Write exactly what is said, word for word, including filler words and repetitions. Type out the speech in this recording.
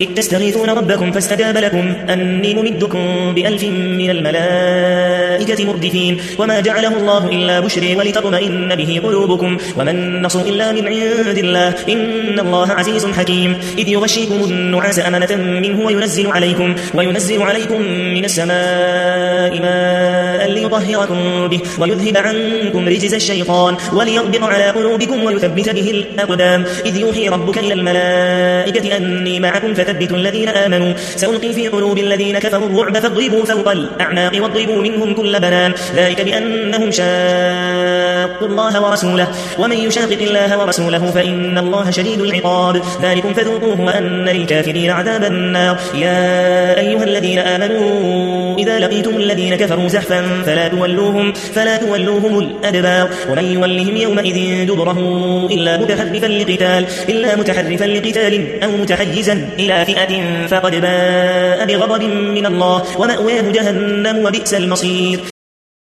إذ تستغيثون ربكم فاستجاب لكم أني ممدكم بألف من الملائكة مردفين وما جعله الله إلا بشري ولتطمئن به قلوبكم وما النصر إلا من عند الله إن الله عزيز حكيم إذ يغشيكم النعاس أمنة منه وينزل عليكم, وينزل عليكم من السماء ماء ليطهركم به ويذهب عنكم رجز الشيطان وليربط على قلوبكم ويثبت به الأقدام إذ يوحي ربك إلى الملائكة أني معكم فثبتوا الذين آمنوا سألقي في قلوب الذين كفروا الرعب فاضربوا فوق الأعناق واضربوا منهم كل بنان ذلك بأنهم شاقوا الله ورسوله ومن يشاقق الله ورسوله فإن الله شديد العقاب ذلكم فذوقوه وأن للكافرين عذاب النار يا أيها الذين آمنوا إذا لقيتم الذين كفروا زحفا فلا تولوهم, فلا تولوهم الأدبار ومن يولهم يومئذ دبره إلا متحرفا لقتال, إلا متحرفا لقتال أو متحيزا إلى فئة فقد باء بغضب من الله ومأواه جهنم وبئس المصير